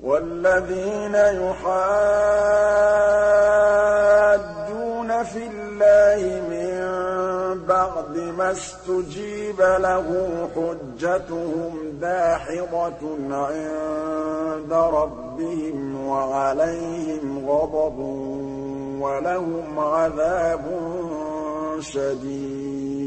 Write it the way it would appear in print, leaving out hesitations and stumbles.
وَالَّذِينَ يُحَاجُّونَ فِي اللَّهِ مِن بَعْدِ مَا اسْتُجِيبَ لَهُ حُجَّتُهُمْ دَاحِضَةٌ عِندَ رَبِّهِمْ وَعَلَيْهِمْ غَضَبٌ وَلَهُمْ عَذَابٌ شَدِيدٌ